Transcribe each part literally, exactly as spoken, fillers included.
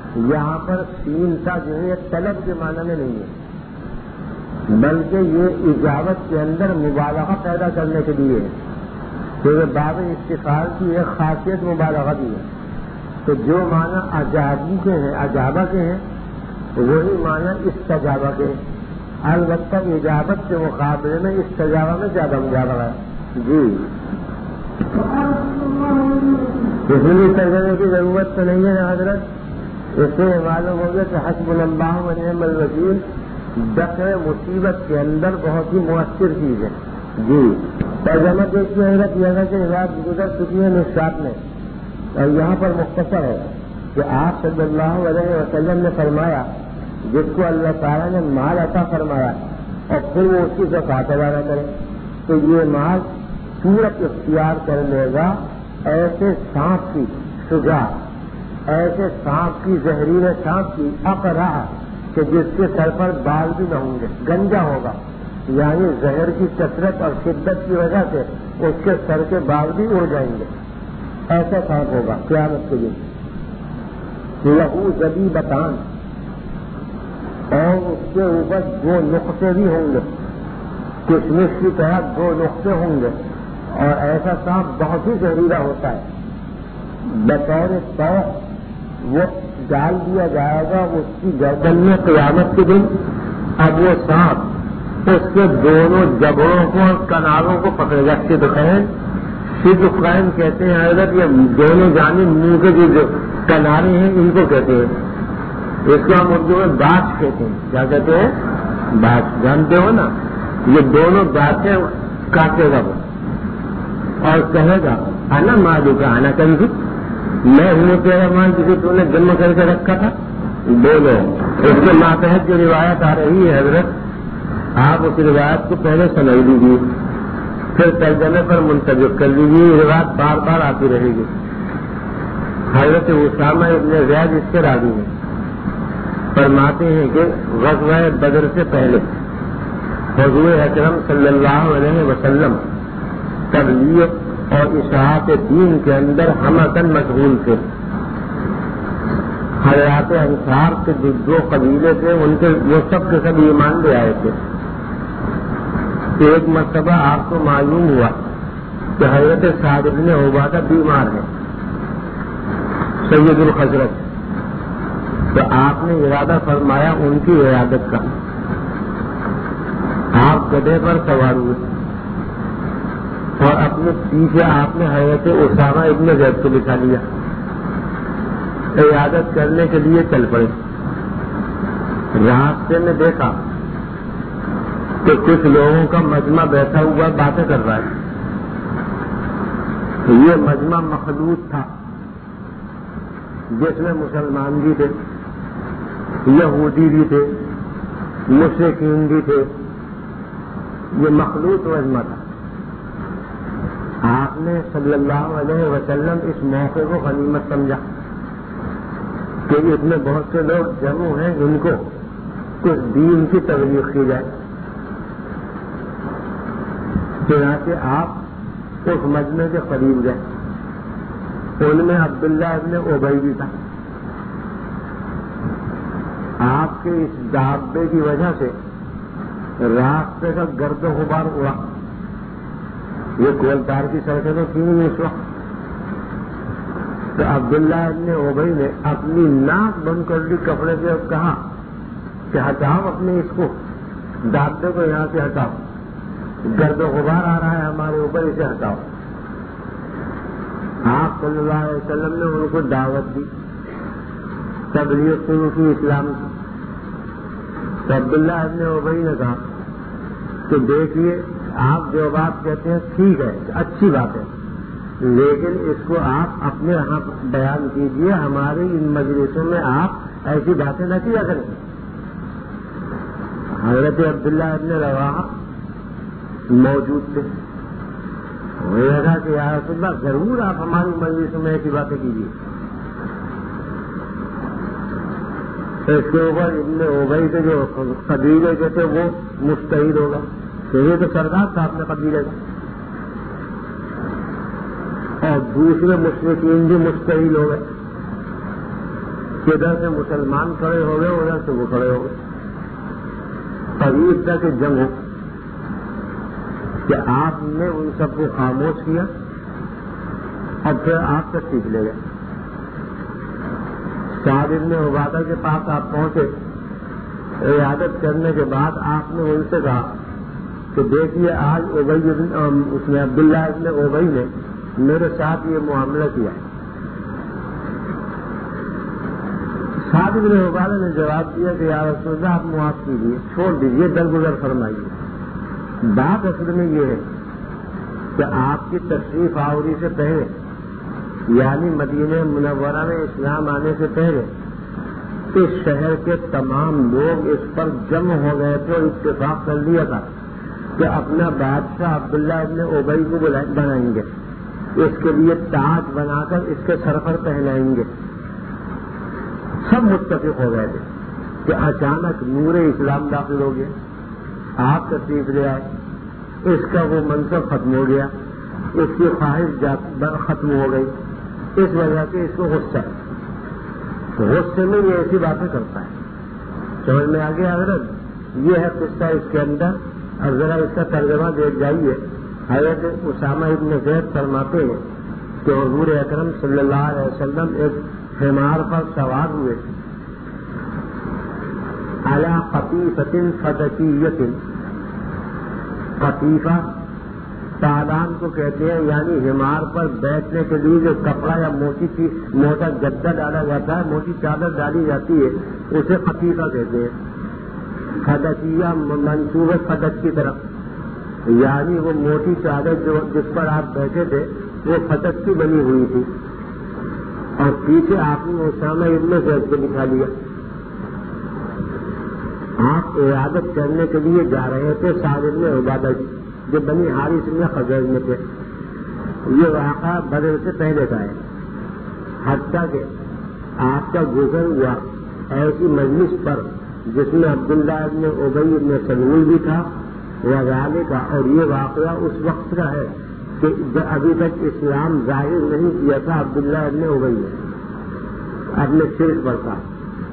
یہاں پر سین کا جو ہے طلب کے معنی میں نہیں ہے، بلکہ یہ اجابت کے اندر مبالغہ پیدا کرنے کے لیے ہے، کیونکہ باب استفعال کی ایک خاصیت مبالغہ بھی ہے۔ تو جو معنی اجابو کے ہیں، اجابہ کے ہیں، وہی معنی استجابہ کے ہیں۔ البتہ اجابت کے مقابلے میں استجابہ میں زیادہ مبالغہ ہے۔ جی اس لیے ترجمے کی ضرورت تو نہیں ہے حضرت، اس سے معلوم ہو گیا کہ حسبنا اللہ و نعم الوکیل دفع مصیبت کے اندر بہت ہی مؤثر چیز ہے۔ جی ترجمہ دیکھیے حضرت، یہ کہ روایت گزر چکی ہے مشکات میں، اور یہاں پر مختصر ہے کہ آپ صلی اللہ علیہ وسلم نے فرمایا جس کو اللہ تعالیٰ نے مال عطا فرمایا اور پھر وہ اس کی زکات ادا نہ کرے تو یہ مال صورت اختیار کر لے گا ایسے سانپ کی شجاع، ایسے سانپ کی زہریل سانپ کی اقرا کہ جس کے سر پر بال بھی نہ ہوں گے، گنجا ہوگا، یعنی زہر کی کثرت اور شدت کی وجہ سے اس کے سر کے بال بھی اڑ جائیں گے، ایسا سانپ ہوگا قیامت کے دن۔ لہو زبی بتان، اور اس کے اوپر دو نقطے بھی ہوں گے، کشمش کی طرح دو نقطے ہوں گے، اور ایسا سانپ بہت ہی زہریلا ہوتا ہے۔ بطور توق وہ ڈال دیا جائے گا اس کی گردن میں قیامت کے دن۔ اب وہ سانپ اس کے دونوں جبڑوں کو اور کناروں کو پکڑے گا، صدقین صدقین کہتے ہیں حضرت، یہ دونوں جانب منہ کے جو کنارے ہیں ان کو کہتے ہیں، اس کو ہم اردو میں باچ کہتے ہیں۔ کیا کہتے ہیں؟ باچ، جانتے ہو نا، یہ دونوں باتیں کاٹے گا وہ اور کہے گا آنا مالو کا آنا کہیں بھی میں ہوں تیرا مال جسے تو نے جمع کر کے رکھا تھا، بولو۔ اس کے ماتحت جو روایت آ رہی ہے حضرت، آپ اس روایت کو پہلے سمجھ لیجیے، پھر ترجمے پر منتظر کر لیجیے، یہ روایت بار بار آتی رہے گی۔ حضرت اسامہ ابن زید اس کے راوی ہیں، فرماتے ہیں کہ غزوہ بدر سے پہلے حضور اکرم صلی اللہ علیہ وسلم تبلیغ اور اشاعت دین کے اندر ہمتن مشغول تھے۔ حضرات انصار کے جو دو قبیلے تھے ان کے وہ سب کے سب ایمان لے آئے تھے۔ ایک مرتبہ آپ کو معلوم ہوا کہ حضرت سعد بن عبادہ بیمار ہے، سید الخزرج، تو آپ نے ارادہ فرمایا ان کی عیادت کا۔ آپ گدھے پر سوار ہوئے اور اپنے پیچھے آپ نے حضرت اسامہ ابن زید کو بٹھا لیا، عیادت کرنے کے لیے چل پڑے۔ راستے میں دیکھا کہ کچھ لوگوں کا مجمع بیٹھا ہوا باتیں کر رہا ہے۔ یہ مجمع مخلوط تھا جس میں مسلمان بھی تھے، یہودی بھی تھے، مشرکین بھی تھے، یہ مخلوط مجمع تھا۔ آپ نے صلی اللہ علیہ وسلم اس موقع کو غنیمت سمجھا کہ اس میں بہت سے لوگ جمع ہیں، ان کو کچھ دین کی تبلیغ کی جائے۔ چنانچہ آپ اس مجمع کے قریب گئے، ان میں عبداللہ ابن ابی بھی تھا۔ آپ کے اس دابے کی وجہ سے راستے کا گرد و غبار اڑا۔ یہ کولتار کی سڑکیں تو تھی نہیں اس وقت، تو عبداللہ ابن ابی نے اپنی ناک بند کر لی کپڑے سے اور کہا کہ ہٹاؤ اپنے اس کو، دابے کو یہاں سے ہٹاؤ، گرد و غبار آ رہا ہے ہمارے اوپر، اسے ہٹاؤ۔ آپ صلی اللہ علیہ وسلم نے ان کو دعوت دی، تبلیغ شروع کی اسلام کی۔ تو عبداللہ ابن ابی نے کہا کہ دیکھیے آپ جو بات کہتے ہیں ٹھیک ہے، اچھی بات ہے، لیکن اس کو آپ اپنے یہاں بیان کیجیے، ہماری ان مجلسوں میں آپ ایسی باتیں نہ کیا کریں۔ حضرت عبداللہ ابن رواحہ موجود تھے، انہوں نے کہا کہ یا رسول اللہ ضرور آپ ہماری مجلسوں میں ایسی باتیں کیجیے۔ اس کے اوپر ابن ابی کے جو قبیلے کے تھے وہ مستعد ہوگا، تو یہ تو سردار تھا اپنے قبیلے کا، اور دوسرے مشرکین بھی مستعد ہو گئے ادھر سے مسلمان کھڑے ہو گئے, ادھر سے وہ کھڑے ہو گئے. طویل تک جنگ ہو کہ آپ نے ان سب کو خاموش کیا اور پھر آپ تشریف لے گئے. سعد بن عبادہ کے پاس آپ پہنچے, عیادت کرنے کے بعد آپ نے ان سے کہا کہ دیکھیے آج ابی اس نے عبداللہ ابن ابی نے میرے ساتھ یہ معاملہ کیا. سعد بن عبادہ نے جواب دیا کہ یا رسول اللہ آپ معاف کیجیے, چھوڑ دیجیے, درگزر فرمائیے. بات اصل میں یہ ہے کہ آپ کی تشریف آوری سے پہلے, یعنی مدینہ منورہ میں اسلام آنے سے پہلے, اس شہر کے تمام لوگ اس پر جمع ہو گئے تھے اور اتفاق کر لیا تھا کہ اپنا بادشاہ عبداللہ ابن ابی کو بنائیں گے, اس کے لیے تاج بنا کر اس کے سر پر پہنائیں گے. سب متفق ہو گئے تھے کہ اچانک نور اسلام داخل ہو گیا, آپ تشریف لے آئے, اس کا وہ منصب ختم ہو گیا, اس کی خواہش ختم ہو گئی, اس وجہ سے اس کو غصہ غصے میں یہ ایسی باتیں کرتا ہے. سمجھ میں آگے حضرت, یہ ہے قصہ اس کے اندر. اور ذرا اس کا ترجمہ دیکھ جائیے. حضرت اسامہ ابن زید فرماتے ہیں کہ حضور اکرم صلی اللہ علیہ وسلم ایک حمار پر سوار ہوئے تھے, علی قطیفۃ فتکیۃ. قطیفہ تالان کو کہتے ہیں, یعنی حمار پر بیٹھنے کے لیے جو کپڑا یا موٹی چیز موٹا گدا ڈالا جاتا ہے, موٹی چادر ڈالی جاتی ہے, اسے قطیفہ کہتے ہیں. فدکیہ منصوب فدک کی طرف, یعنی وہ موٹی چادر جو جس پر آپ بیٹھے تھے وہ فتق کی بنی ہوئی تھی, اور پیچھے آپ نے اسامہ ابن زید کو دکھا لیا. آپ عیادت کرنے کے لیے جا رہے تھے سعد بن عبادہ کی, جو بنی حارث میں خزرج میں تھے. یہ واقعہ بدر سے پہلے کا ہے. حتیٰ کہ آپ کا گزر ہوا ایسی مجلس پر جس میں عبداللہ ابن ابی ابن سلول بھی تھا وغیرہ کا, اور یہ واقعہ اس وقت کا ہے کہ ابھی تک اسلام ظاہر نہیں کیا تھا عبداللہ ابن ابی نے, اپنے شرک پر تھا.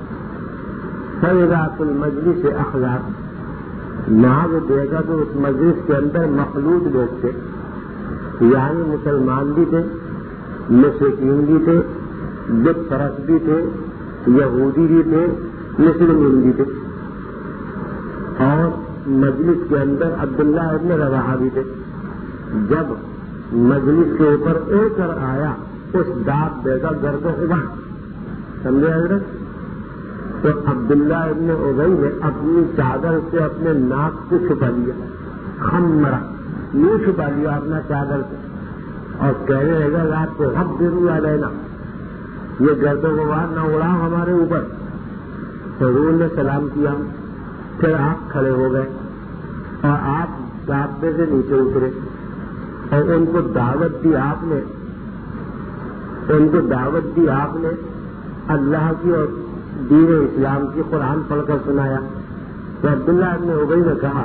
فیضات المجلس اخلاق, وہاں وہ دیکھا تو اس مجلس کے اندر مخلوط لوگ تھے, یعنی مسلمان بھی تھے, مشرکین بھی تھے, بت پرست بھی تھے, یہودی بھی تھے, مسلمین بھی تھے, اور مجلس کے اندر عبداللہ ابن رواحہ بھی تھے. جب مجلس کے اوپر اڑ کر آیا اس دانت دے کر گھر کو ابھا, سمجھے حضرت, تو عبداللہ ابن ابی نے اپنی چادر سے اپنے ناک کو چھپا لیا, خمرا یوں چھپا لیا اپنا چادر سے, اور کہنے لگا رات کو حق ضرور آ لینا, یہ گرد و غبار نہ اڑاؤ ہمارے اوپر. حضور نے سلام کیا, پھر آپ کھڑے ہو گئے اور آپ دابے سے نیچے اترے اور ان کو دعوت دی آپ نے ان کو دعوت دی آپ نے اللہ کی اور دین اسلام کی, قرآن پڑھ کر سنایا. تو عبداللہ ابن ابی نے کہا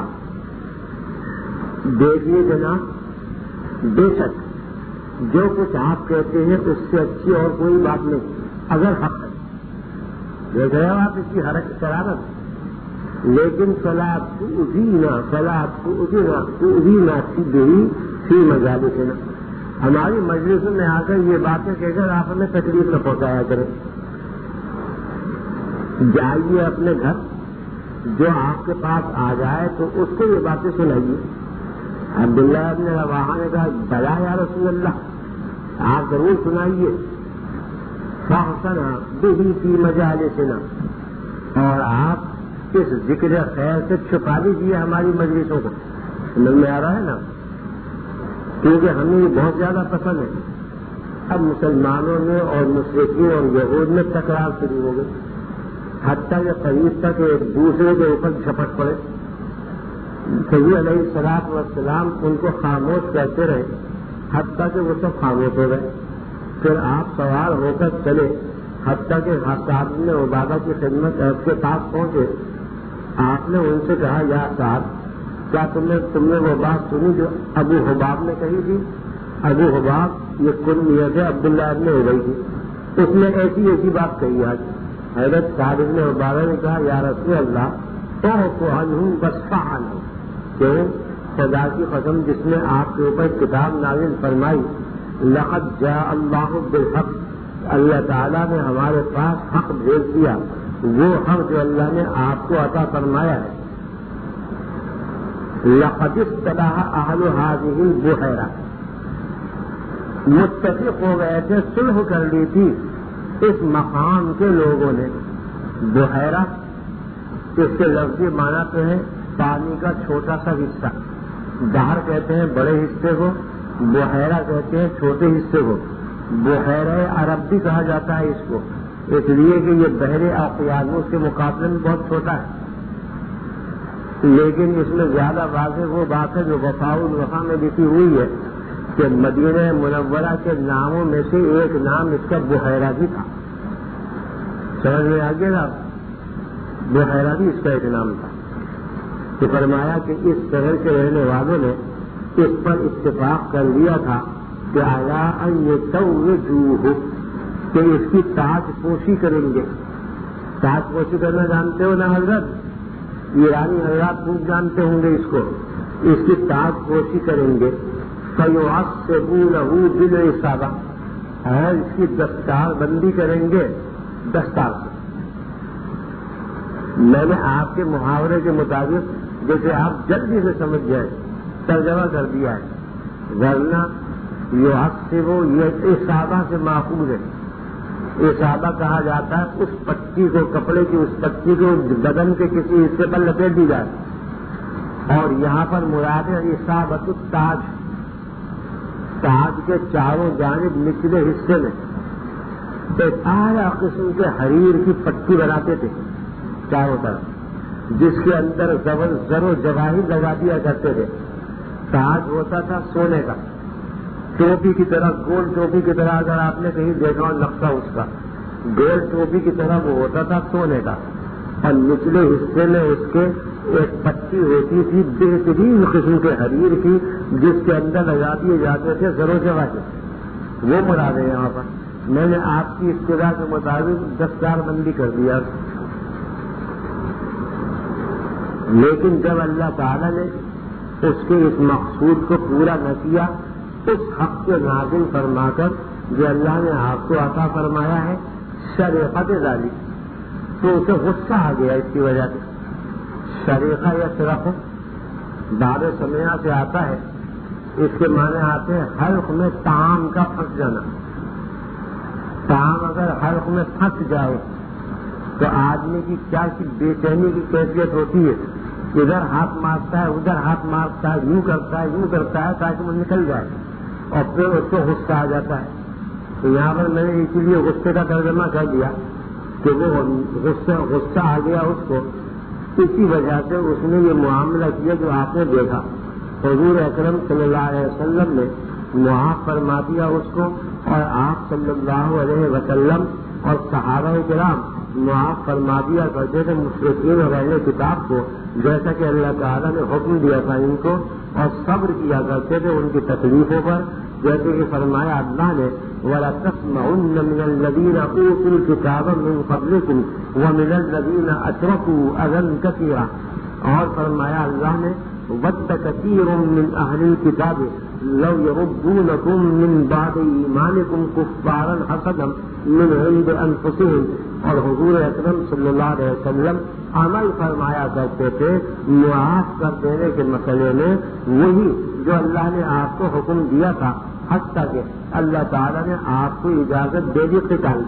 دیکھیے جناب, بے شک جو کچھ آپ کہتے ہیں اس سے اچھی اور کوئی بات نہیں, اگر حق ہے. دیکھ رہے ہو آپ اس کی حرکت شرارت, لیکن سلاد کو ابھی نہ سلاد کو ابھی نہ کو ابھی نہ سیدھی سی مجالس نا, ہماری مجلس میں آ کر یہ باتیں کہہ کر آپ ہمیں تکلیف نہ پہنچایا کریں. جائیے اپنے گھر, جو آپ کے پاس آ جائے تو اس کو یہ باتیں سنائیے. عبداللہ ابن رواحہ نے کہا بلا یا رسول اللہ, آپ ضرور سنائیے. فاحسنا بہی فی مجالسنا, اور آپ اس ذکر خیر سے چھپا لیجیے ہماری مجلسوں کو. سمجھ میں آ رہا ہے نا, کیونکہ ہمیں یہ بہت زیادہ پسند ہے. اب مسلمانوں میں اور مشرکین اور یہود میں تکرار شروع ہو گئی, حتیٰ کہ قریب تک ایک دوسرے کے اوپر جھپٹ پڑے. سید علیہ الصلوۃ والسلام ان کو خاموش کرتے رہے حتیٰ کہ وہ سب خاموش ہو گئے. پھر آپ سوار ہو کر چلے حتیٰ کہ سعد بن عبادہ کی خدمت کے پاس پہنچے. آپ نے ان سے کہا یا سعد, کیا تم نے تم نے وہ بات سنی جو ابو حباب نے کہی تھی؟ ابو حباب یہ کنیت ہے عبداللہ ابن ابی کی, اس نے ایسی ایسی بات کہی آج. حضرت سعد بن عبادہ نے کہا یا رسول اللہ اعف عنہم واصفح عنہم، کہ خدا کی قسم جس نے آپ کے اوپر کتاب نازل فرمائی، لقد جاء اللہ بالحق، اللہ تعالیٰ نے ہمارے پاس حق بھیج دیا، وہ حق جو اللہ نے آپ کو عطا فرمایا ہے۔ لقد اصطلح اہل هذه البحیرہ، متفق ہو گئے تھے، صلح کر لی تھی اس مقام کے لوگوں نے۔ بحیرہ اس کے لفظی معنی تو ہے پانی کا چھوٹا سا حصہ، بحر کہتے ہیں بڑے حصے کو، بحیرہ کہتے ہیں چھوٹے حصے کو۔ بحیرہ عرب بھی کہا جاتا ہے اس کو، اس لیے کہ یہ بحر اقیانوس کے مقابلے میں بہت چھوٹا ہے، لیکن اس میں زیادہ واضح وہ بات ہے جو وفاء الوفا میں لکھی ہوئی ہے کہ مدینہ منورہ کے ناموں میں سے ایک نام اس کا بحیرہ بھی تھا۔ سمجھ میں آ گیا نا، بحیرہ بھی اس کا ایک نام تھا۔ تو فرمایا کہ اس شہر کے رہنے والوں نے اس پر اتفاق کر لیا تھا کہ علی ان یتوجوہ، کہ اس کی تاج پوشی کریں گے۔ تاج پوشی کرنا جانتے ہو نا حضرت، ایرانی حضرات خوب جانتے ہوں گے اس کو، اس کی تاج پوشی کریں گے۔ فَيُعَصِّبُونَهُ بِالْعِصَابَةِ، اور اس کی دستار بندی کریں گے دستار سے۔ میں نے آپ کے محاورے کے مطابق جیسے آپ جلدی سے سمجھ جائیں ترجمہ کر دیا ہے، ورنہ یعصبو یہ اصابہ سے ماخوذ ہے۔ اصابہ کہا جاتا ہے اس پٹی کو، کپڑے کی اس پٹی کو بدن کے کسی حصے پر لپیٹ دی جائے، اور یہاں پر مراد ہے اصابت التاج، تاج کے چاروں جانب نچلے حصے میں ایک اعلیٰ قسم کے حریر کی پٹی بناتے تھے چاروں طرف، جس کے اندر زبر زر و جواہر لگا دیا کرتے تھے۔ تاج ہوتا تھا سونے کا، ٹوپی کی طرح، گول ٹوپی کی طرح، اگر آپ نے کہیں دیکھا ہو نقشہ اس کا، گول ٹوپی کی طرح وہ ہوتا تھا سونے کا، اور نچلے حصے میں اس کے ایک پٹی ہوتی تھی بہترین قسم کے حریر کی، جس کے اندر لگا دیے جاتے تھے زر و جواہر۔ وہ مراد ہے یہاں پر۔ میں نے آپ کی اصطلاح کے مطابق دستار بندی کر دیا، لیکن جب اللہ تعالیٰ نے اس کے اس مقصود کو پورا نہ کیا، اس حق کو نازل فرما کر جو اللہ نے آپ کو عطا فرمایا ہے شریقت ذالک، تو اسے غصہ آ گیا اس کی وجہ سے۔ شریقہ یا شرف باب سمعہ سے آتا ہے، اس کے معنی آتے ہیں حلق میں طعام کا پھنس جانا۔ طعام اگر حلق میں پھنس جائے تو آدمی کی کیا بے چینی کی کیفیت ہوتی ہے، ادھر ہاتھ مارتا ہے ادھر ہاتھ مارتا ہے، یوں کرتا ہے یوں کرتا ہے تاکہ وہ نکل جائے، اور پھر اس کو غصہ آ جاتا ہے۔ تو یہاں پر میں نے اسی لیے غصے کا ترجمہ کر دیا کہ وہ غصہ غصہ آ گیا اس کو، اسی وجہ سے اس نے یہ معاملہ کیا جو آپ نے دیکھا۔ حضور اکرم صلی اللہ علیہ وسلم نے معاف فرما دیا اس کو، اور آپ صلی اللہ علیہ وسلم اور صحابہ کرام معاف فرما دیا کرتے تھے مشرکین اور اہل کتاب کو، جیسا کہ اللہ تعالیٰ نے حکم دیا تھا ان کو، اور صبر کیا کرتے تھے ان کی تکلیفوں پر، جیسے کہ فرمایا اللہ نے وَلَا تَسْمَعُنَّ مِنَ الَّذِينَ أُوتُوا الْكِتَابَ مِنْ قَبْلِكُمْ وَمِنَ الَّذِينَ أَشْرَكُوا أَذًى كَثِيرًا، اور فرمایا اللہ نے وَدَّ كَثِيرٌ مِّنْ أَهْلِ الْكِتَابِ لَوْ يَرُدُّونَكُم مِّن بَعْدِ إِيمَانِكُمْ كُفَّارًا حَسَدًا مِّنْ عِندِ أَنفُسِهِمْ، اور حضور اکرم صلی اللہ علیہ وسلم عمل فرمایا کرتے تھے معاف کر دینے کے مسئلے میں وہی جو اللہ نے آپ کو حکم دیا تھا، حتیٰ کہ اللہ تعالیٰ نے آپ کو اجازت دے دی قتال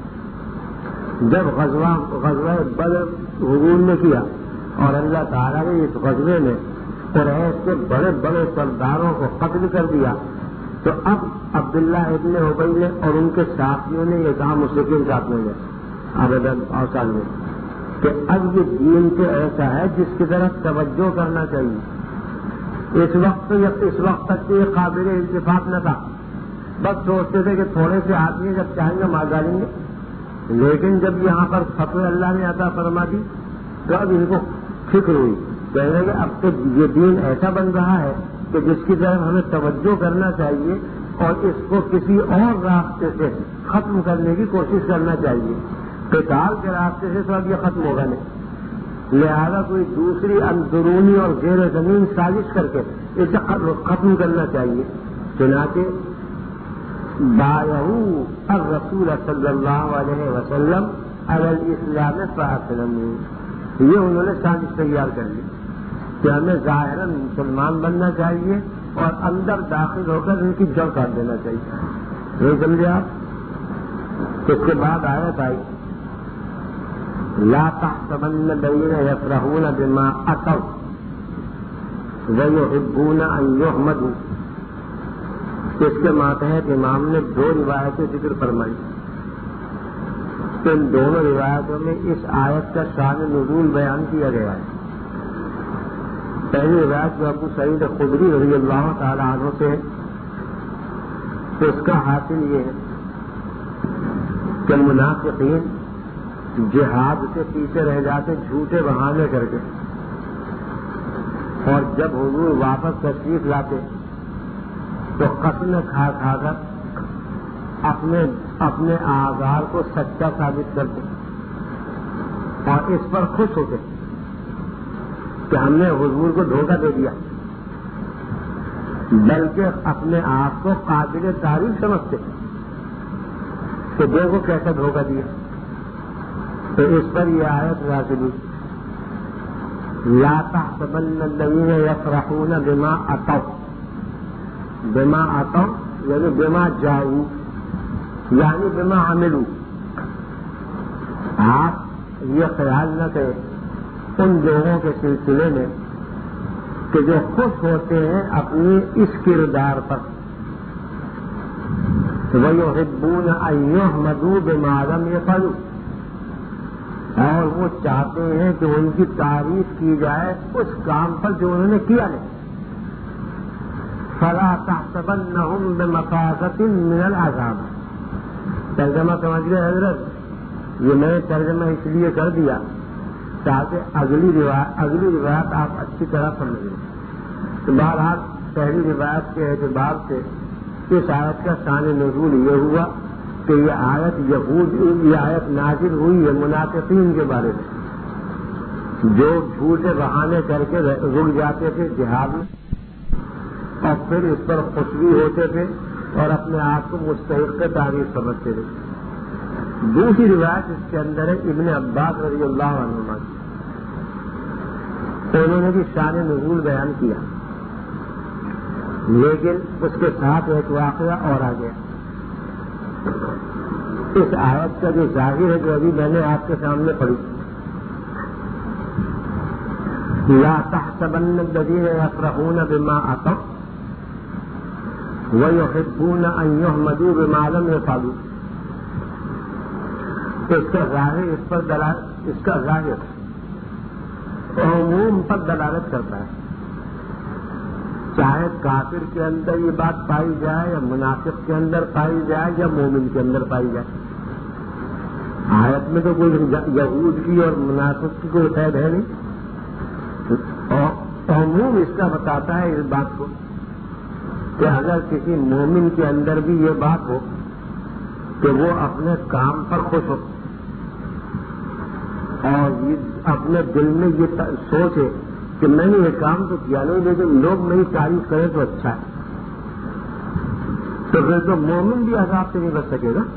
کی۔ جب غزوہ غزوہ بدر حضور نے کیا اور اللہ تعالیٰ نے اس غزوے میں قریش کے بڑے بڑے سرداروں کو قتل کر دیا، تو اب عبداللہ ابن ابی نے اور ان کے ساتھیوں نے یہ کہا مشرکین ساتھیوں نے ابداً اوسان میں کہ اب یہ دین تو ایسا ہے جس کی طرف توجہ کرنا چاہیے۔ اس وقت اس وقت تک تو یہ قابل اتفاق نہ تھا، بس سوچتے تھے کہ تھوڑے سے آدمی جب چاہیں گے مار ڈالیں گے، لیکن جب یہاں پر فتوی اللہ نے عطا فرما دی تو اب ان کو فکر ہوئی، کہنے کہ اب تو یہ دین ایسا بن رہا ہے کہ جس کی طرف ہمیں توجہ کرنا چاہیے اور اس کو کسی اور راستے سے ختم کرنے کی کوشش کرنا چاہیے۔ قتال کے راستے سے تو اب یہ ختم ہوگا نہیں، لہذا کوئی دوسری اندرونی اور زیر زمین سازش کر کے اسے ختم کرنا چاہیے. چنانچہ بایعوا الرسول صلی اللہ علیہ وسلم علی الاسلام فاسلموا، یہ انہوں نے سازش تیار کر لی کہ ہمیں ظاہراً مسلمان بننا چاہیے اور اندر داخل ہو کر ان کی جڑ کاٹ دینا چاہیے. نہیں سمجھے آپ؟ اس کے بعد آیت آئی لا تحسبن الذين يفرحون بما أتوا ويحبون أن يحمدوا. اس کے ماتحت امام نے دو روایتیں ذکر فرمائی. ان دونوں روایتوں میں اس آیت کا شان نزول بیان کیا گیا ہے. پہلی روایت جو ابو سعید خدری رضی اللہ تعالی عنہ سے اس کا حاصل یہ ہے کہ منافقین جہاد سے پیچھے رہ جاتے جھوٹے بہانے کر کے، اور جب حضور واپس تشریف لاتے تو قسمیں کھا کھا کر اپنے اپنے آزار کو سچا ثابت کرتے اور اس پر خوش ہوتے کہ ہم نے حضور کو دھوکہ دے دیا، بلکہ اپنے آپ کو قابل تعریف سمجھتے کہ دیکھو کیسا دھوکہ دیا. تو اس پر یہ آیت نازل ہوئی لا تحسبن الذين يفرحون بما اتوا. بما اتوا یعنی بما جاؤوا یعنی بما عملوا. آپ یہ خیال نہ کریں ان لوگوں کے سلسلے میں کہ جو خوش ہوتے ہیں اپنی اس کردار پر. وَيُحِبُّونَ أَن يُحْمَدُوا بِمَا لَمْ يَفْعَلُوا، اور وہ چاہتے ہیں کہ ان کی تعریف کی جائے اس کام پر جو انہوں نے کیا نہیں. فَلَا تَحْسَبَنَّهُمْ بِمَفَازَةٍ مِّنَ الْعَذَابِ. ترجمہ سمجھ گئے حضرت؟ یہ میں ترجمہ اس لیے کر دیا تاکہ اگلی روایت اگلی روایت آپ اچھی طرح سمجھ لیں. تو بہرحال پہلی روایت کے اعتبار سے اس آیت کا شان نزول یہ ہوا کہ یہ آیت یہود یہ آیت نازل ہوئی ہے منافقین کے بارے میں جو جھوٹے بہانے کر کے رک جاتے تھے جہاد میں اور پھر اس پر خوشبی ہوتے تھے اور اپنے آپ کو مستحق تعریف سمجھتے تھے. دوسری روایت اس کے اندر ہے ابن عباس رضی اللہ عنہما کی. انہوں نے بھی شان نزول بیان کیا، لیکن اس کے ساتھ ایک واقعہ اور آ گیا. اس آیت کا جو ظاہر ہے جو ابھی میں نے آپ کے سامنے پڑھی لا تحسبن الذين يفرحون بما أتوا ويحبون أن يحمدوا بما لم يفعلوا. اس کا ظاہر اس پر دلالت اس کا ظاہر عموم پر دلالت کرتا ہے، چاہے کافر کے اندر یہ بات پائی جائے یا منافق کے اندر پائی جائے یا مومن کے اندر پائی جائے. آیت میں تو کوئی یہود کی اور منافق کی کوئی قید ہے نہیں، اور عموم اس کا بتاتا ہے اس بات کو کہ اگر کسی مومن کے اندر بھی یہ بات ہو کہ وہ اپنے کام پر خوش ہو اور اپنے دل میں یہ سوچے کہ میں نے یہ کام تو کیا نہیں لیکن لوگ میری تعریف کریں تو اچھا ہے، تو پھر تو مومن بھی عذاب سے نہیں بچ سکے گا.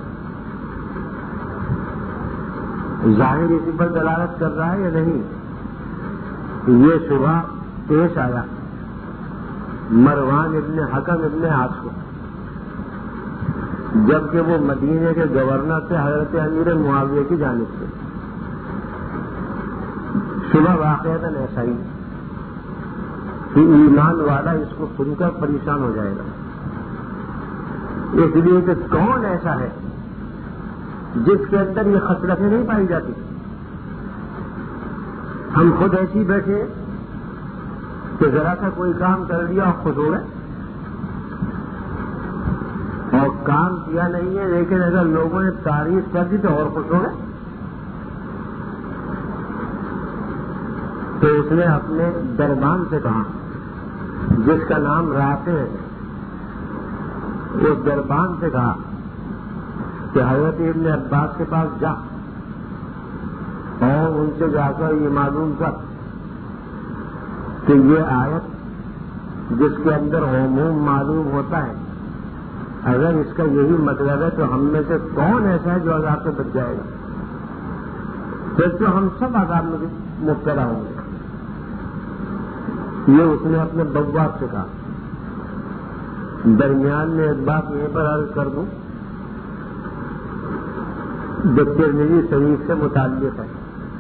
ظاہر اسی پر دلالت کر رہا ہے یا نہیں؟ یہ شبہ پیش آیا مروان ابن حکم ابن عاص کو جبکہ وہ مدینے کے گورنر تھے حضرت امیر معاویہ کی جانب سے. شبہ واقعہ ایسا ہی کہ ایمان والا اس کو سن کر پریشان ہو جائے گا، اس لیے کہ کون ایسا ہے جس کے اندر یہ خصلتیں نہیں پائی جاتی. ہم خود ایسی بیٹھے کہ ذرا سا کوئی کام کر لیا اور خوش ہو گئے، اور کام کیا نہیں ہے لیکن اگر لوگوں نے تعریف کر دی تو اور خوش ہو گئے. تو اس نے اپنے دربان سے کہا جس کا نام رافع ہے، اس دربان سے کہا کہ حضرت ابن عباس کے پاس جا ان سے جا کر یہ معلوم کر کہ یہ آیت جس کے اندر عموم معلوم ہوتا ہے، اگر اس کا یہی مطلب ہے تو ہم میں سے کون ایسا ہے جو عذاب سے بچ جائے گا؟ پھر تو ہم سب عذاب میں مبتلا ہوں گے۔ یہ اس نے اپنے بغوات سے کہا۔ درمیان میں ایک بات یہیں پر عرض کر دوں جو ترمذی شریف سے متعلق ہے۔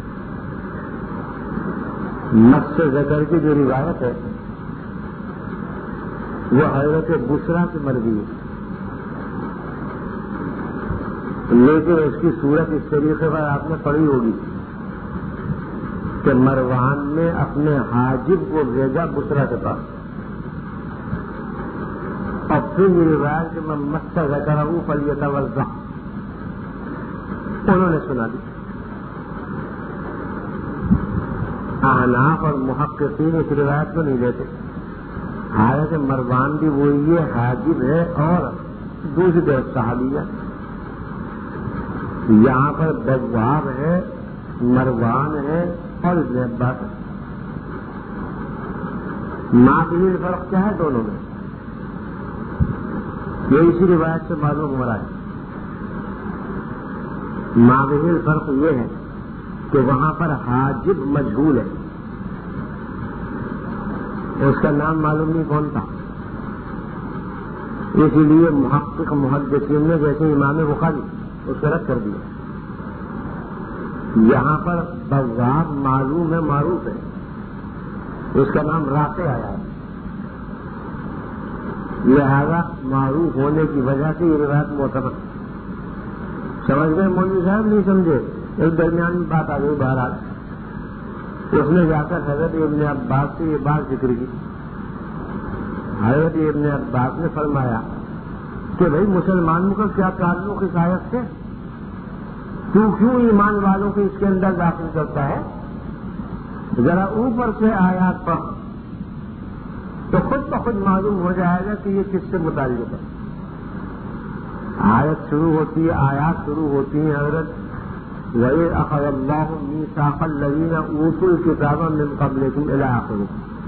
مس ذکر کی جو روایت ہے وہ حضرت بشریٰ کی مرضی ہے، لیکن اس کی صورت اس طریقے پر آپ نے پڑھی ہوگی کہ مروان نے اپنے حاجب کو بھیجا بشریٰ کے پاس، اور پھر یہ روایت کہ میں مس ذکر ہوں فلیتوضأ انہوں نے سنا دی۔ احناف اور محققین اس روایت کو نہیں لیتے، حالانکہ مروان بھی وہی ہے، حاجب ہے اور دوسری طرف صحابی ہے۔ یہاں پر بغواب ہے، مروان ہے اور ابن عباس ہے۔ معقول فرق کیا ہے دونوں میں؟ یہ اسی روایت سے معلوم ہو رہا ہے۔ معقول فرق یہ ہے کہ وہاں پر حاجب مجہول ہے، اس کا نام معلوم نہیں کون تھا، اسی لیے محقق محدثین نے جیسے امام بخاری اس کا رد کر دیا۔ یہاں پر بغواب معلوم ہے، معروف ہے، اس کا نام رافع آیا ہے، لہذا معروف ہونے کی وجہ سے یہ روایت معتبر۔ سمجھ گئے مولوی صاحب؟ نہیں سمجھے؟ ایک درمیان میں بات آ گئی بہرحال۔ اس نے جا کر حضرت ابن عباس سے یہ بات ذکر کی۔ حضرت ابن عباس نے فرمایا کہ بھائی مسلمانوں کا کیا تعلق اس آیت سے؟ تو کیوں ایمان والوں کو اس کے اندر داخل کرتا ہے؟ ذرا اوپر سے آیات پڑھ تو خود بخود معلوم ہو جائے گا کہ یہ کس سے متعلق ہے۔ آیت شروع ہوتی ہے، آیات شروع ہوتی ہیں حضرت وَإِذْ أَخَذَ اللَّهُ مِيثَاقَ الَّذِينَ أُوتُوا الْكِتَابَ مِنْ قَبْلِكُمْ إِلَىٰ آخِرِهِ۔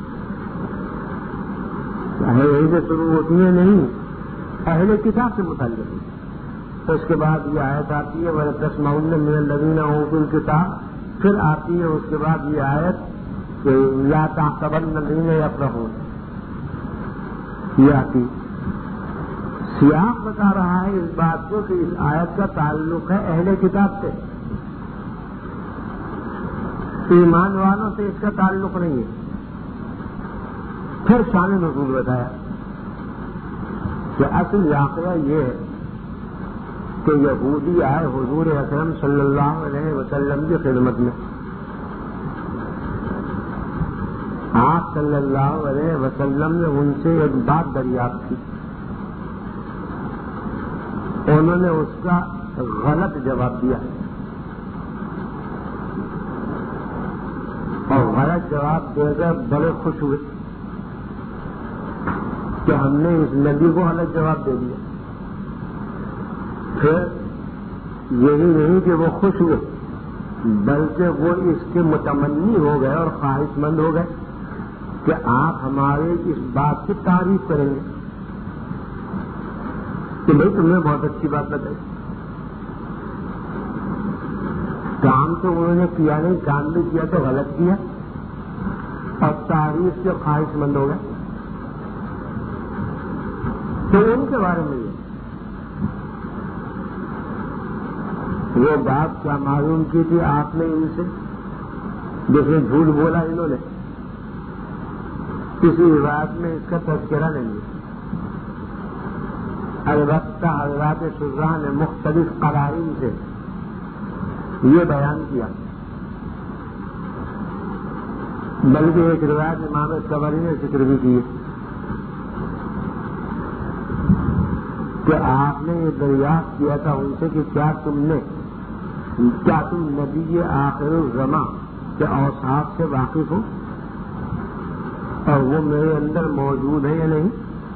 یہی سے شروع ہوتی ہیں نہیں، اہل کتاب سے متعلق ہے۔ تو اس کے بعد یہ آیت آتی ہے وَلَتَسْمَعُنَّ مِنَ الَّذِينَ أُوتُوا الْكِتَابَ، پھر آتی ہے اس کے بعد یہ آیت کہ لَا تَحْسَبَنَّ الَّذِينَ يَفْرَحُونَ، یہ آتی۔ سیاق بتا رہا ہے اس بات کو کہ اس آیت کا تعلق ہے اہل کتاب سے، ایمان والوں سے اس کا تعلق نہیں ہے۔ پھر شان نزول بتایا کہ اصل واقعہ یہ ہے کہ یہودی آئے حضور اکرم صلی اللہ علیہ وسلم کی خدمت میں، آپ صلی اللہ علیہ وسلم نے ان سے ایک بات دریافت کی، انہوں نے اس کا غلط جواب دیا اور غلط جواب دے کر بڑے خوش ہوئے کہ ہم نے اس نبی کو غلط جواب دے دیا۔ پھر یہی نہیں کہ وہ خوش ہوئے بلکہ وہ اس کے متمنی ہو گئے اور خواہش مند ہو گئے کہ آپ ہمارے اس بات کی تعریف کریں گے کہ بھائی تم نے بہت اچھی بات بتائی۔ کام تو انہوں نے کیا نہیں، کام بھی کیا تو غلط کیا اور تعریف کے خواہش مند ہو گئے۔ تو ان کے بارے میں وہ بات کیا معلوم کی تھی آپ نے ان سے جس نے جھوٹ بولا انہوں نے؟ کسی روایت میں اس کا تذکرہ نہیں ہے۔ البتہ حضرات شجاع نے مختلف قرائن سے یہ بیان کیا، بلکہ ایک روایت امام طبری نے ذکر بھی کی کہ آپ نے یہ دریافت کیا تھا ان سے کہ کیا تم نے کیا تم نبی آخر الزماں کے اوصاف سے واقف ہو اور وہ میرے اندر موجود ہے یا نہیں؟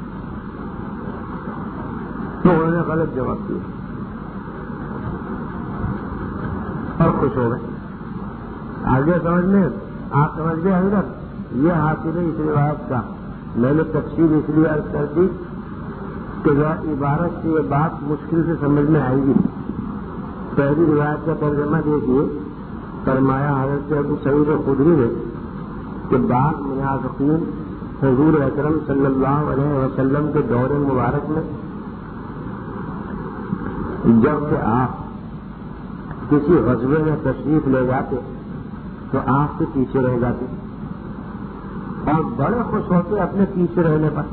تو انہوں نے غلط جواب دیا اور خوش ہو گئے۔ آگے سمجھ میں آپ سمجھ گئے حضرت یہ حاصل ہے اس روایت کا. میں نے تفصیل اس لیے عرض کر دی کہ عبارت سے یہ بات مشکل سے سمجھ میں آئے گی. پہلی روایت کا ترجمہ دیکھیے. فرمایا حضرت ابو سعید خدری نے کہ بعض منافقین حضور اکرم صلی اللہ علیہ وسلم کے دور مبارک میں جب کہ آپ کسی غزوے میں تشریف لے جاتے تو آپ کے پیچھے رہ جاتے اور بڑے خوش ہوتے اپنے پیچھے رہنے پر.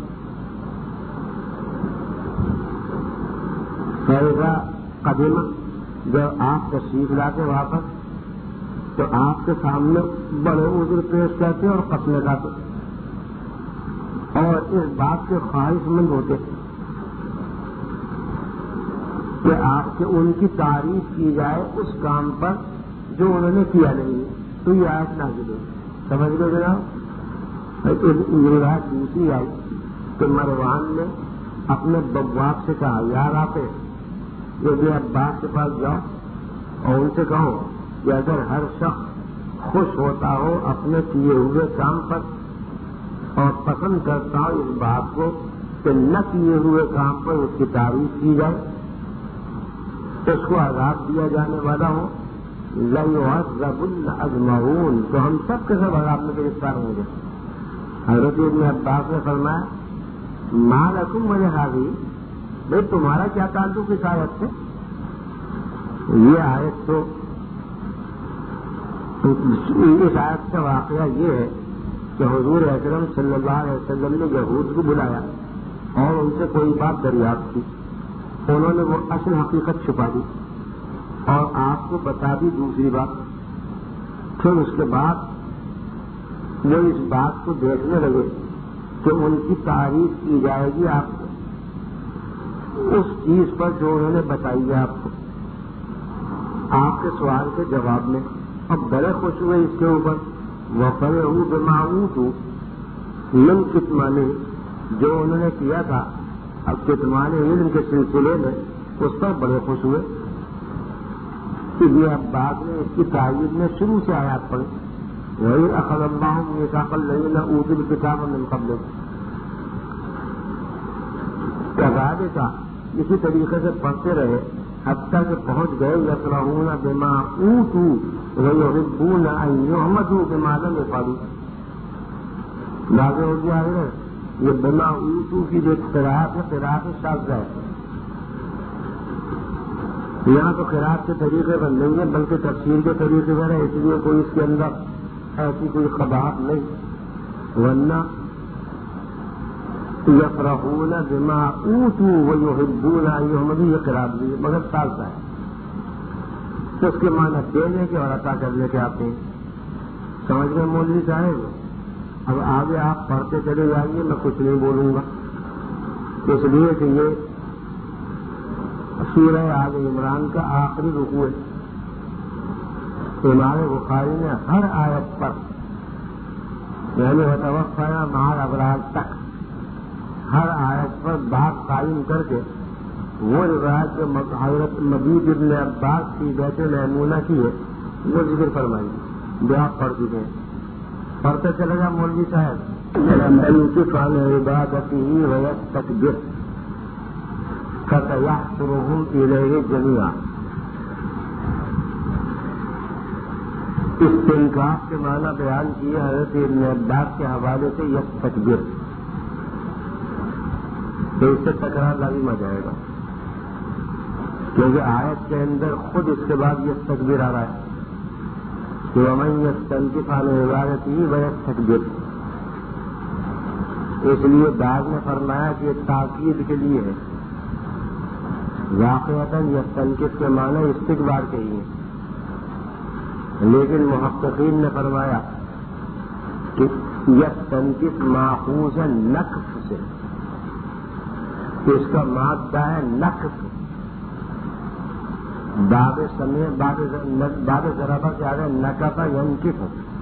فیضا قدیمہ جب آپ تشریف لاتے واپس تو آپ کے سامنے بڑے عذر پیش کرتے اور قتل لاتے اور اس بات کے خواہش مند ہوتے کہ آپ کے ان کی تعریف کی جائے اس کام پر جو انہوں نے کیا نہیں ہے. تو یہ آیت نازل ہوئی. سمجھ گئے جناب؟ یہ بات دوسری آئی کہ مروان نے اپنے بواب سے کہا یار آپ یہ عباس کے پاس جاؤ اور ان سے کہو کہ اگر ہر شخص خوش ہوتا ہو اپنے کیے ہوئے کام پر اور پسند کرتا ہو اس بات کو کہ نہ کیے ہوئے کام پر اس کی تعریف کی جائے تو اس کو عذاب دیا جانے والا ہو لَيُعَذَّبُ الْأَجْمَعُونَ تو ہم سب کے سب عذاب میں گرفتار ہوں گے. حضرت ابن عباس نے فرمایا مَا لَكُمْ وَلِهَٰذِهِ بھائی تمہارا کیا تعلق اس آیت سے؟ یہ آیت تو اس آیت کا واقعہ یہ ہے کہ حضور اکرم صلی اللہ علیہ وسلم نے یہود کو بلایا اور ان سے کوئی بات دریافت کی. انہوں نے وہ اصل حقیقت چھپا دی اور آپ کو بتا دی دوسری بات. پھر اس کے بعد وہ اس بات کو دیکھنے لگے کہ ان کی تعریف کی جائے گی آپ کو اس چیز پر جو انہوں نے بتائی ہے آپ کو آپ کے سوال کے جواب میں. اب بڑے خوش ہوئے اس کے اوپر وَفَرِحُوا بِمَا أُوتُوا مِنْ کتمانے جو انہوں نے کیا تھا اب کتمان علم کے سلسلے میں اس پر بڑے خوش ہوئے. ابن عباس نے اس کی تائید میں شروع سے آیات پڑھی وہی اخذ اللہ میثاق الذین اوتوا الکتاب من قبل کذالک اسی طریقے سے پڑھتے رہے حتیٰ کہ پہنچ گئے یفرحون بما اوتوا ویحبون ان یحمدوا بما لم یفعلوا. واضح ہو گیا ہے یہ بما اوتوا کی جو قراءت ہے قراءت شاذ ہے. یہاں تو قراءت کے طریقے پر نہیں ہے بلکہ تفسیر کے طریقے پر ہے اس لیے کوئی اس کے اندر ایسی کوئی قباحت نہیں. ورنہ یفرحون بما اوتوا ویحبون ان یحمدوا یہ قراءت بھی ہے مگر شاذ ہے. تو اس کے معنی دینے کے اور عطا کرنے کے آتے ہیں. سمجھ گئے مولوی صاحب؟ اب آگے آپ پڑھتے چلے جائیں گے میں کچھ نہیں بولوں گا اس لیے کہ یہ سورہ آل عمران کا آخری رکوع ہے. امام بخاری نے ہر آیت پر یعنی وتوفنا مع الابرار تک ہر آیت پر بات قائم کر کے وہ روایت جو حضرت مجید ابن عباس کی بیت میمونہ کی ہے وہ ذکر فرمائی جو آپ پڑھ چکے ہیں. پڑھتے چلے گا مولوی صاحب ينكف عن عبادته ويستكبر فسيحشرهم إليه جميعا. استنکاف کے معنی بیان کیے حضرت ابن عباس کے حوالے سے یستکبر تو اس سے تکرار لازم آ جائے گا کیونکہ آیت کے اندر خود اس کے بعد یستکبر آ رہا ہے کہ ومن یستنکف عن عبادته ویستکبر. اس لیے بعض نے فرمایا کہ یہ تاکید کے لیے ہے. واقعتاً یستنکف کے معنی استکبار کے ہی ہے لیکن محققین نے فرمایا کہ یستنکف ماخوذ ہے نکف سے کہ اس کا مادہ ہے نکف. باب سمے باب ذرابہ کیا ہے نکفا ینکف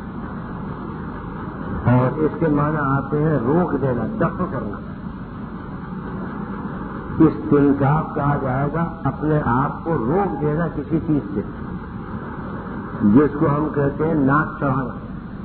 اور اس کے معنی آتے ہیں روک دینا دفع کرنا. استنکاف کہا جائے گا اپنے آپ کو روک دینا کسی چیز سے. جس کو ہم کہتے ہیں ناک چڑھانا،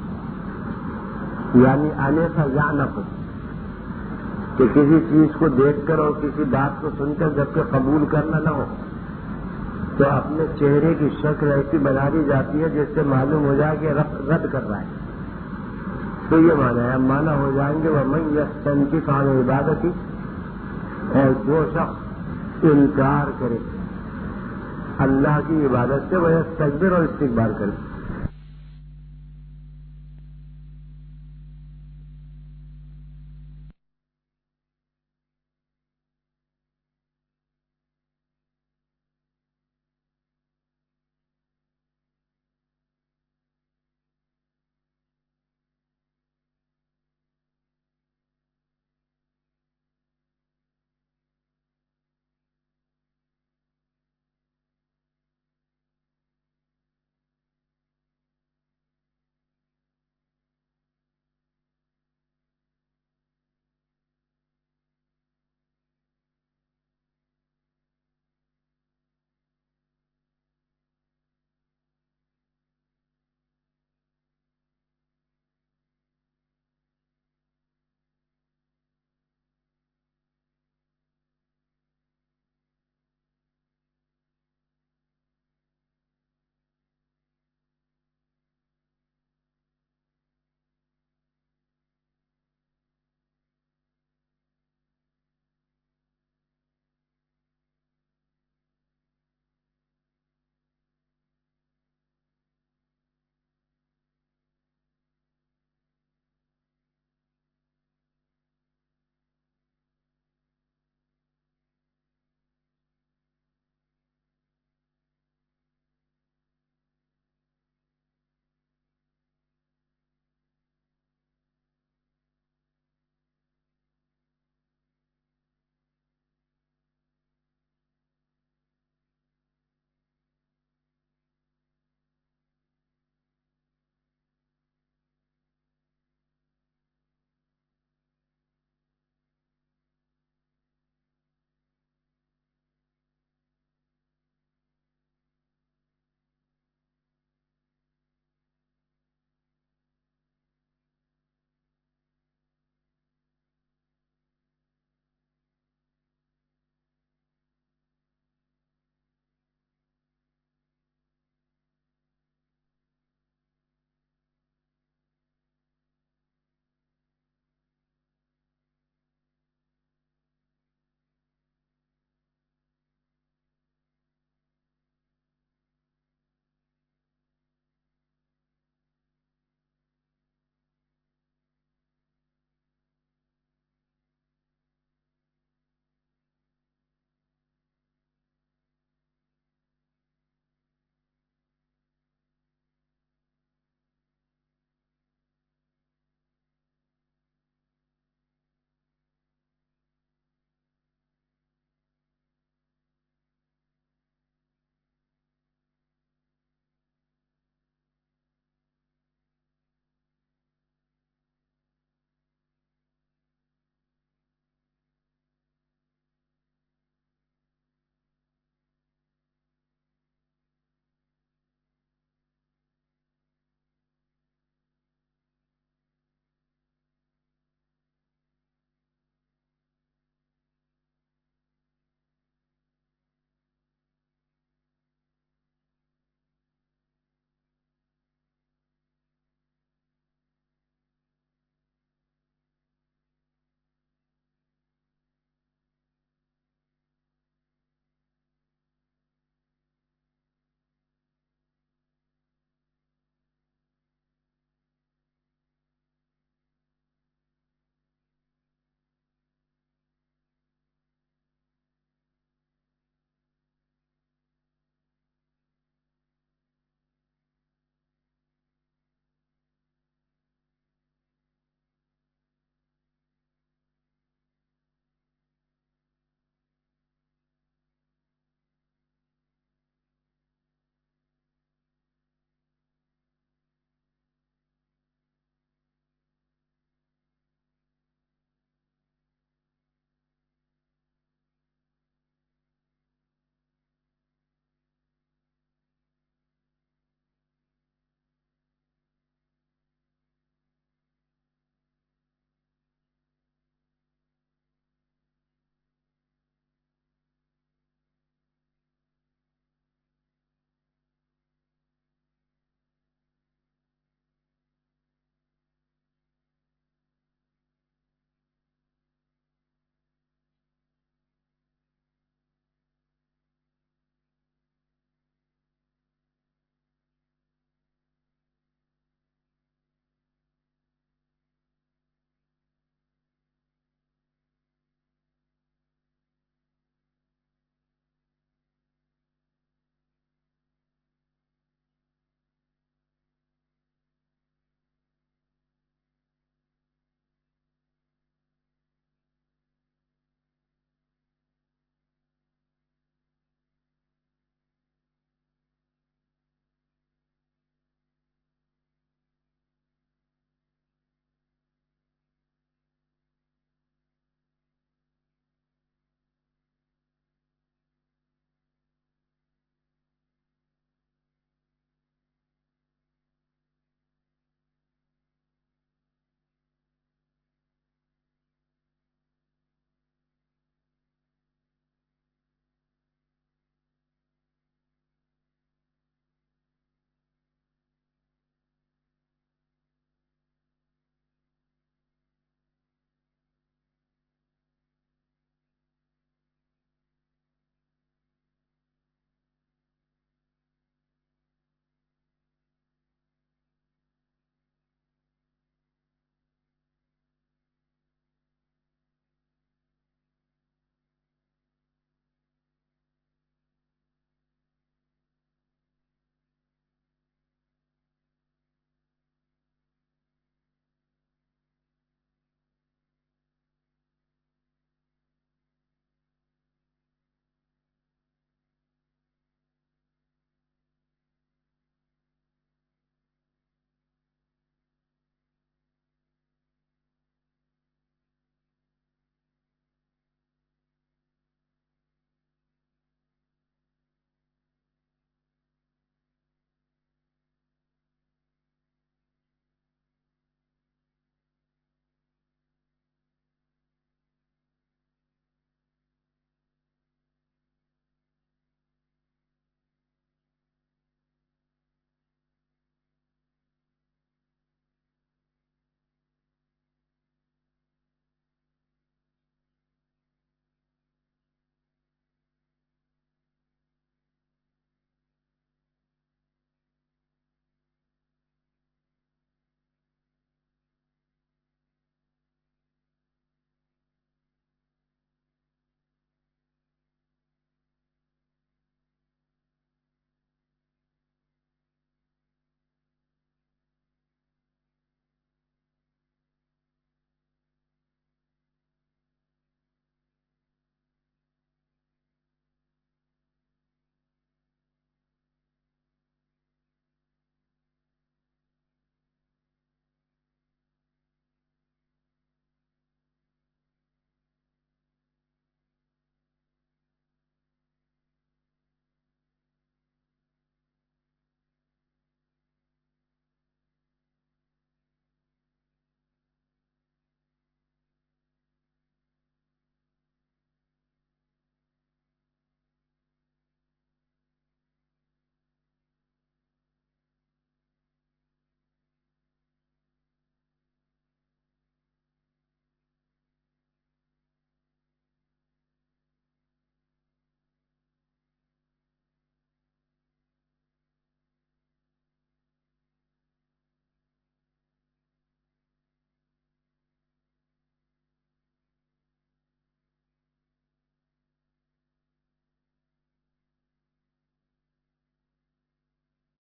یعنی آنے کا یا نہ ہو کہ کسی چیز کو دیکھ کر اور کسی بات کو سن کر جبکہ قبول کرنا نہ ہو، تو اپنے چہرے کی شکل ایسی بنا دی جاتی ہے جس سے معلوم ہو جائے کہ رد کر رہا ہے. تو یہ مانا ہے، مانا ہو جائیں گے وہ من یستنکف عن عبادتی، اور جو شخص انکار کرے اللہ کی عبادت سے وہ یستکبر اور استکبار کرے.